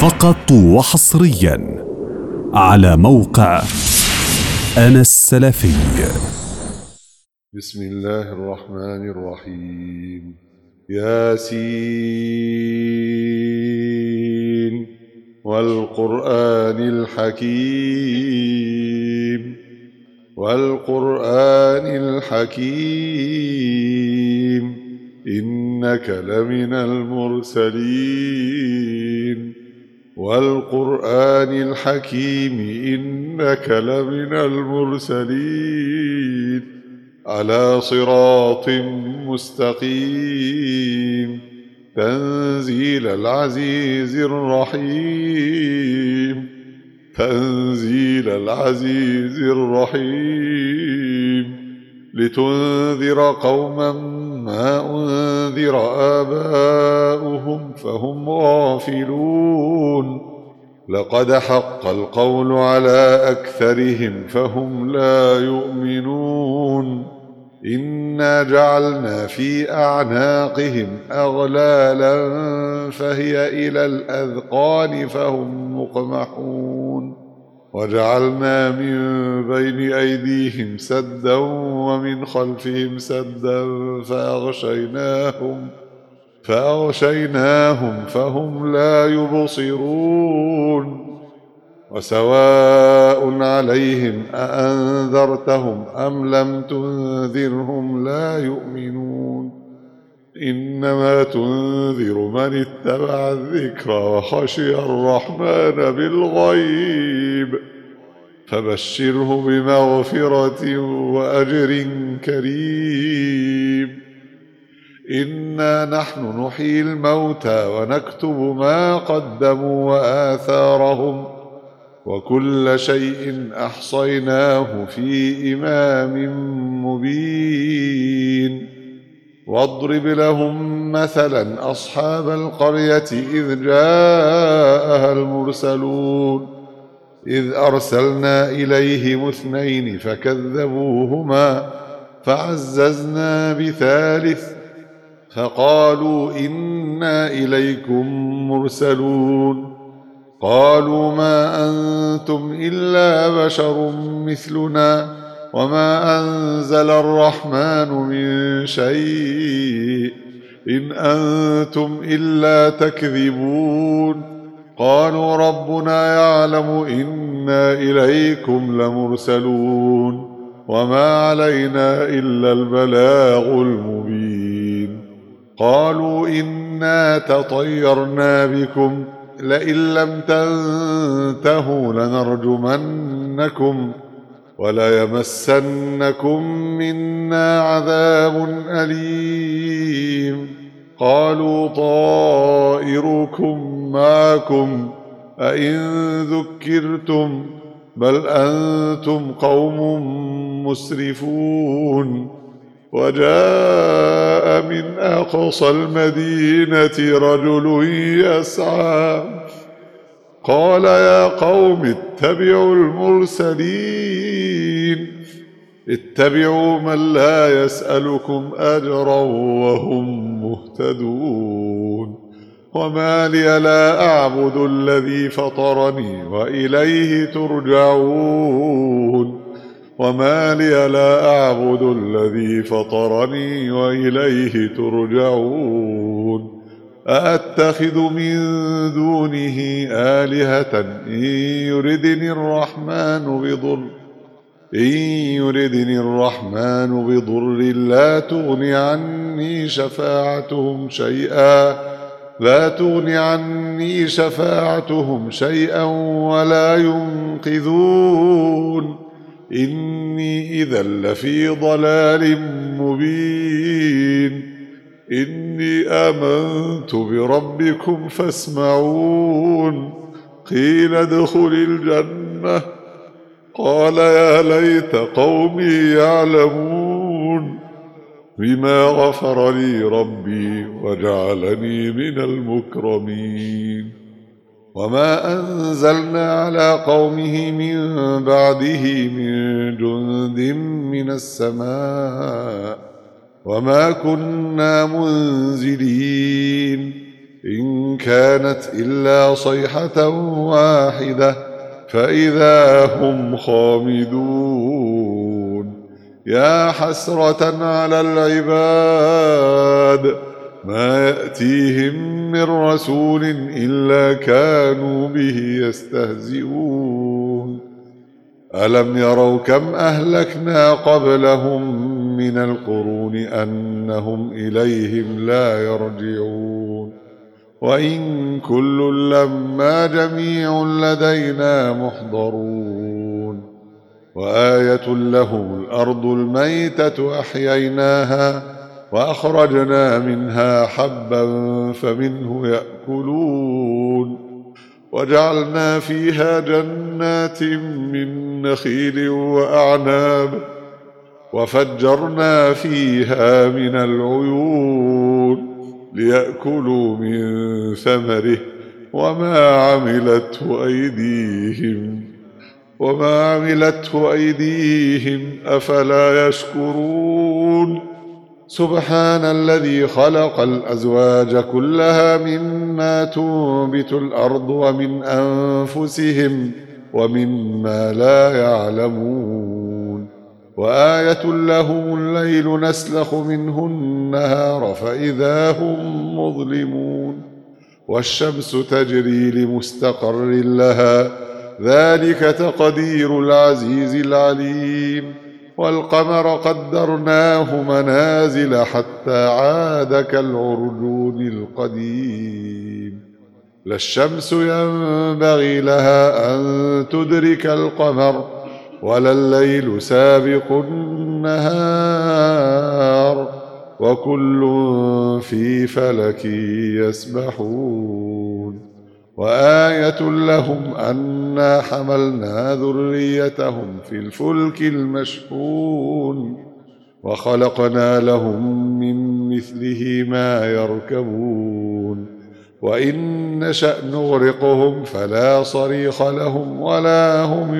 فقط وحصريا على موقع أنا السلفي. بسم الله الرحمن الرحيم. ياسين والقرآن الحكيم والقرآن الحكيم إنك لمن المرسلين والقرآن الحكيم إنك لمن المرسلين على صراط مستقيم تنزيل العزيز الرحيم تنزيل العزيز الرحيم لتنذر قوما ما أنذر آباؤهم فهم غافلون لقد حق القول على أكثرهم فهم لا يؤمنون إنا جعلنا في أعناقهم أغلالا فهي إلى الأذقان فهم مقمحون وجعلنا من بين أيديهم سدا ومن خلفهم سدا فأغشيناهم فهم لا يبصرون وسواء عليهم أأنذرتهم أم لم تنذرهم لا يؤمنون إنما تنذر من اتبع الذكر وخشي الرحمن بالغيب فبشره بمغفرة وأجر كريم إنا نحن نحيي الموتى ونكتب ما قدموا وآثارهم وكل شيء أحصيناه في إمام مبين واضرب لهم مثلا أصحاب القرية إذ جاءها المرسلون إذ أرسلنا إليهم اثنين فكذبوهما فعززنا بثالث فقالوا إنا إليكم مرسلون قالوا ما أنتم إلا بشر مثلنا وما أنزل الرحمن من شيء إن أنتم إلا تكذبون قالوا ربنا يعلم إنا إليكم لمرسلون وما علينا إلا البلاغ المبين قالوا إنا تطيرنا بكم لئن لم تنتهوا لنرجمنكم وليمسنكم منا عذاب أليم قالوا طائركم معكم أئن ذكرتم بل أنتم قوم مسرفون وجاء من أقصى المدينة رجل يسعى قال يا قوم اتبعوا المرسلين اتبعوا من لا يسألكم أجرا وهم مهتدون وما لي لا أعبد الذي فطرني وإليه ترجعون وما لي لا أعبد الذي فطرني وإليه ترجعون أأتخذ من دونه آلهة إن يردني الرحمن بضر لا تغني عني شفاعتهم شيئا ولا ينقذون إني إذا لفي ضلال مبين إني آمنت بربكم فاسمعون قيل ادخل الجنة قال يا ليت قومي يعلمون بما غفر لي ربي وجعلني من المكرمين وما أنزلنا على قومه من بعده من جند من السماء وما كنا منزلين إن كانت إلا صيحة واحدة فإذا هم خامدون يا حسرة على العباد ما يأتيهم من رسول إلا كانوا به يستهزئون ألم يروا كم أهلكنا قبلهم من القرون أنهم إليهم لا يرجعون وإن كل لما جميع لدينا محضرون وآية لهم الأرض الميتة أحييناها وأخرجنا منها حبا فمنه يأكلون وجعلنا فيها جنات من نخيل وأعناب وفجرنا فيها من العيون ليأكلوا من ثمره وما عملته أيديهم أفلا يشكرون سبحان الذي خلق الأزواج كلها مما تنبت الأرض ومن أنفسهم ومما لا يعلمون وآية لهم الليل نسلخ منه النهار فإذا هم مظلمون والشمس تجري لمستقر لها ذلك تقدير العزيز العليم والقمر قدرناه منازل حتى عاد كالعرجون القديم لا الشمس ينبغي لها أن تدرك القمر ولا الليل سابق النهار وكل في فلك يسبحون وآية لهم أنا حملنا ذريتهم في الفلك المشحون وخلقنا لهم من مثله ما يركبون وإن نشأ نغرقهم فلا صريخ لهم ولا هم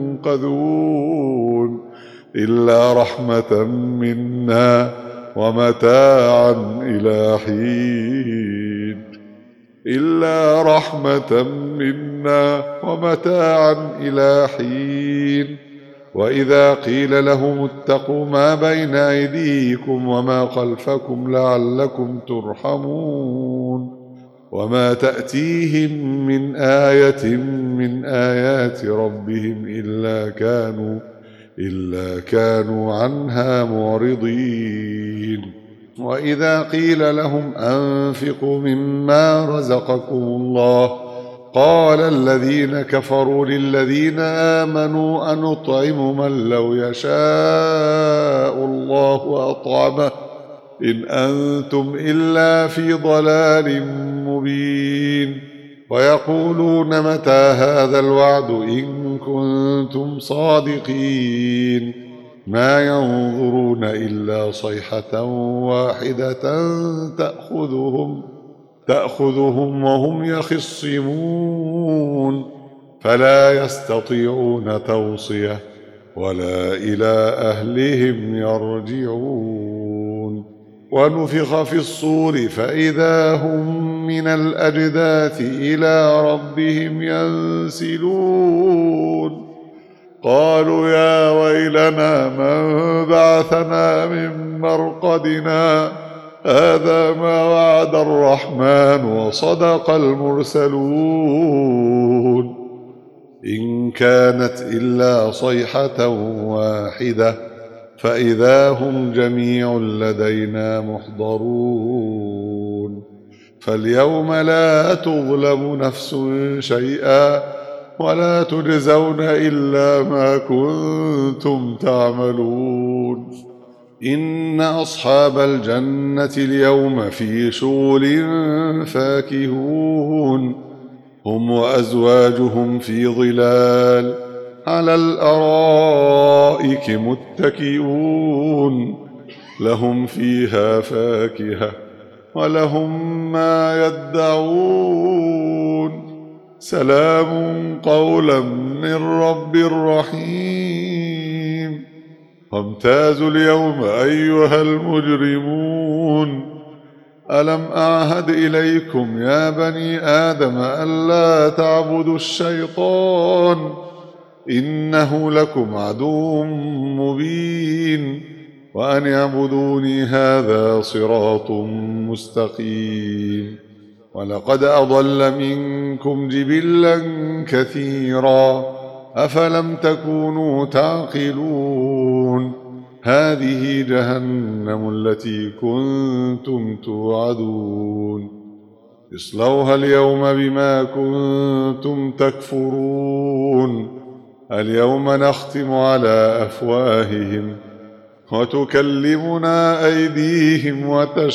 ينقذون إلا رحمة منا ومتاعا إلى حين وإذا قيل لهم اتقوا ما بين أيديكم وما خلفكم لعلكم ترحمون وما تأتيهم من آية من آيات ربهم إلا كانوا عنها معرضين وإذا قيل لهم أنفقوا مما رزقكم الله قال الذين كفروا للذين آمنوا أنطعم من لو يشاء الله أطعمه إن أنتم إلا في ضلال مبين ويقولون متى هذا الوعد إن كنتم صادقين ما ينظرون إلا صيحة واحدة تأخذهم وهم يخصمون فلا يستطيعون توصية ولا إلى أهلهم يرجعون ونفخ في الصور فإذا هم من الأجداث إلى ربهم ينسلون قالوا يا ويلنا من بعثنا من مرقدنا هذا ما وعد الرحمن وصدق المرسلون إن كانت إلا صيحة واحدة فإذا هم جميع لدينا محضرون فاليوم لا تظلم نفس شيئا ولا تجزون إلا ما كنتم تعملون إن أصحاب الجنة اليوم في شغل فاكهون هم وأزواجهم في ظلال على الأرائك متكئون لهم فيها فاكهة ولهم ما يدعون سلام قولا من رب رحيم وامتازوا اليوم أيها المجرمون ألم أعهد إليكم يا بني آدم ألا تعبدوا الشيطان إنه لكم عدو مبين وأن اعبدوني هذا صراط مستقيم ولقد أضل منكم جبلا كثيرا أفلم تكونوا تعقلون هذه جهنم التي كنتم توعدون اصلوها اليوم بما كنتم تكفرون اليوم نختم على أفواههم وتكلمنا أيديهم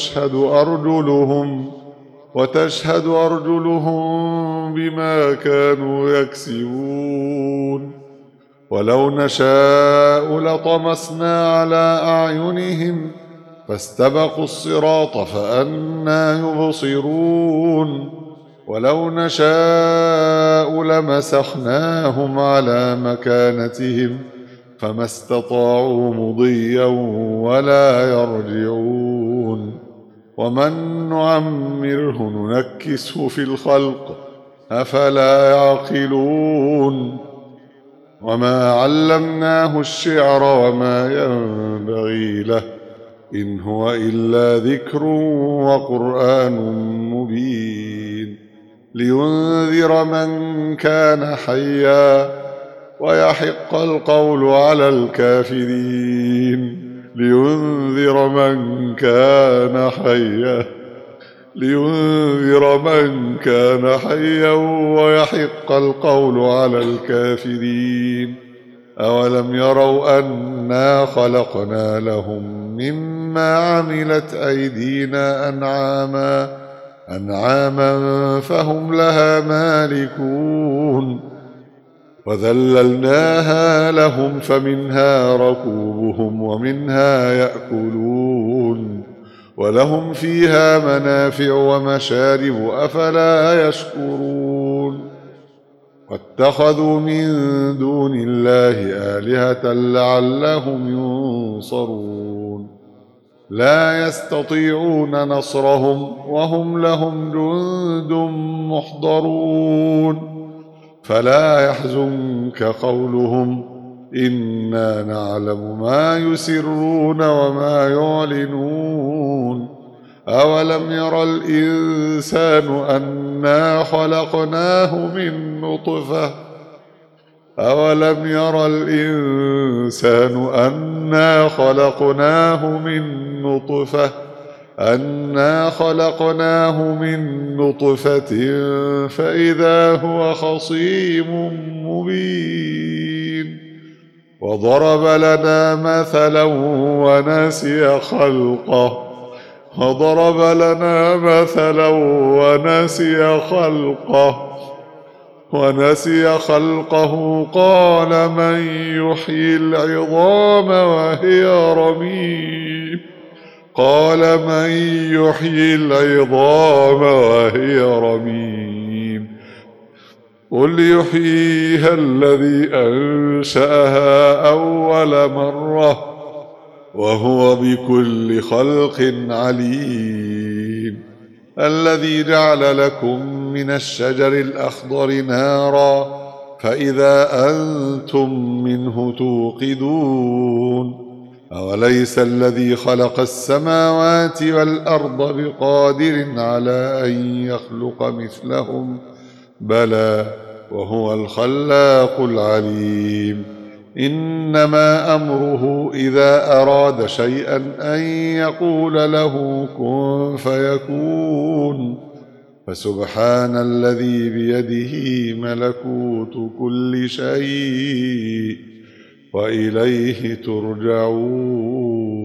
وتشهد أرجلهم بما كانوا يكسبون ولو نشاء لطمسنا على أعينهم فاستبقوا الصراط فأنى يبصرون ولو نشاء لمسخناهم على مكانتهم فما استطاعوا مضيا ولا يرجعون ومن نعمره ننكسه في الخلق أفلا يعقلون وما علمناه الشعر وما ينبغي له إن هو إلا ذكر وقرآن مبين لينذر من كان حيا ويحق القول على الكافرين لينذر من كان حيا ويحق القول على الكافرين أولم يروا أنا خلقنا لهم مما عملت أيدينا أنعاما فهم لها مالكون وذللناها لهم فمنها ركوبهم ومنها يأكلون ولهم فيها منافع ومشارب أفلا يشكرون واتخذوا من دون الله آلهة لعلهم ينصرون لا يستطيعون نصرهم وهم لهم جند محضرون فلا يحزنك قولهم إنا نعلم ما يسرون وما يعلنون أولم ير الإنسان أنا خلقناه من نطفة فإذا هو خصيم مبين وضرب لنا مثلا ونسي خلقه قال من يحيي العظام وهي رميم قل يحييها الذي أنشأها أول مرة وهو بكل خلق عليم الذي جعل لكم من الشجر الأخضر نارا فإذا أنتم منه توقدون أوليس الذي خلق السماوات والأرض بقادر على أن يخلق مثلهم بلى وهو الخلاق العليم إنما أمره إذا أراد شيئا أن يقول له كن فيكون فسبحان الذي بيده ملكوت كل شيء وإليه ترجعون